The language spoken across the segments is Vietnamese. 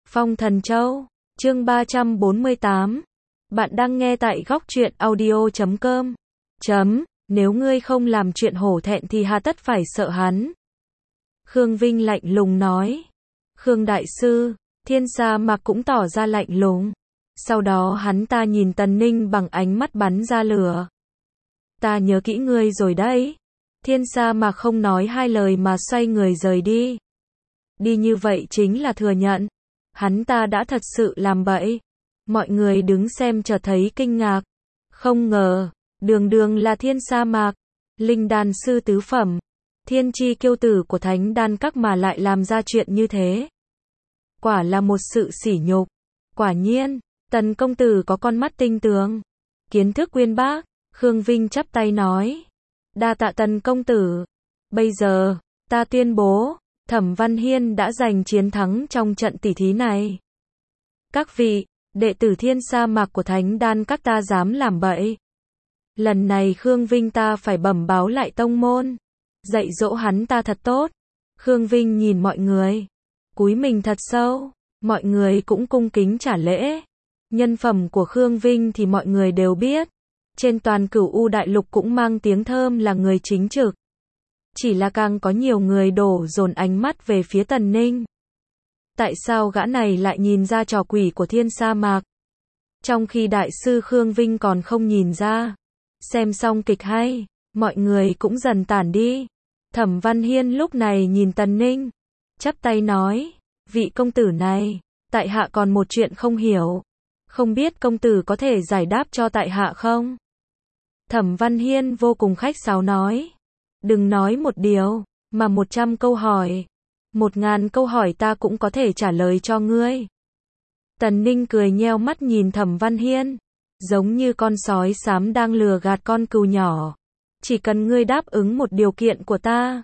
Phong Thần Châu, chương 348. Bạn đang nghe tại góc truyện audio.com. Nếu ngươi không làm chuyện hổ thẹn thì hà tất phải sợ hắn. Khương Vinh lạnh lùng nói. Khương Đại Sư, Thiên Sa Mạc cũng tỏ ra lạnh lùng. Sau đó hắn ta nhìn Tần Ninh bằng ánh mắt bắn ra lửa. Ta nhớ kỹ ngươi rồi đấy. Thiên Sa Mạc không nói hai lời mà xoay người rời đi. Đi như vậy chính là thừa nhận. Hắn ta đã thật sự làm bậy. Mọi người đứng xem chợt thấy kinh ngạc. Không ngờ, đường là Thiên Sa Mạc, linh đan sư tứ phẩm, thiên chi kiêu tử của Thánh Đan Các mà lại làm ra chuyện như thế. Quả là một sự sỉ nhục. Quả nhiên, Tần công tử có con mắt tinh tường, kiến thức uyên bác. Khương Vinh chắp tay nói. Đa tạ Tần công tử. Bây giờ, ta tuyên bố, Thẩm Văn Hiên đã giành chiến thắng trong trận tỷ thí này. Các vị, đệ tử Thiên Sa Mạc của Thánh Đan Các ta dám làm bậy. Lần này Khương Vinh ta phải bẩm báo lại tông môn, dạy dỗ hắn ta thật tốt. Khương Vinh nhìn mọi người, cúi mình thật sâu, mọi người cũng cung kính trả lễ. Nhân phẩm của Khương Vinh thì mọi người đều biết, trên toàn Cửu U Đại Lục cũng mang tiếng thơm là người chính trực. Chỉ là càng có nhiều người đổ dồn ánh mắt về phía Tần Ninh. Tại sao gã này lại nhìn ra trò quỷ của Thiên Sa Mạc, trong khi đại sư Khương Vinh còn không nhìn ra? Xem xong kịch hay, mọi người cũng dần tản đi. Thẩm Văn Hiên lúc này nhìn Tần Ninh, chắp tay nói, vị công tử này, tại hạ còn một chuyện không hiểu, không biết công tử có thể giải đáp cho tại hạ không? Thẩm Văn Hiên vô cùng khách sáo nói, đừng nói một điều, mà 100 câu hỏi, 1000 câu hỏi ta cũng có thể trả lời cho ngươi. Tần Ninh cười nheo mắt nhìn Thẩm Văn Hiên, giống như con sói xám đang lừa gạt con cừu nhỏ. Chỉ cần ngươi đáp ứng một điều kiện của ta.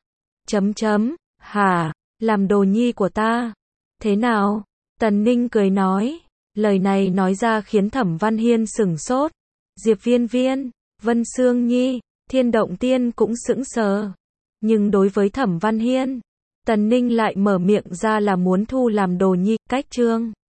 Hả, làm đồ nhi của ta. Thế nào? Tần Ninh cười nói. Lời này nói ra khiến Thẩm Văn Hiên sửng sốt. Diệp Viên Viên, Vân Sương Nhi, Thiên Động Tiên cũng sững sờ. Nhưng đối với Thẩm Văn Hiên, Tần Ninh lại mở miệng ra là muốn thu làm đồ nhi. Cách chương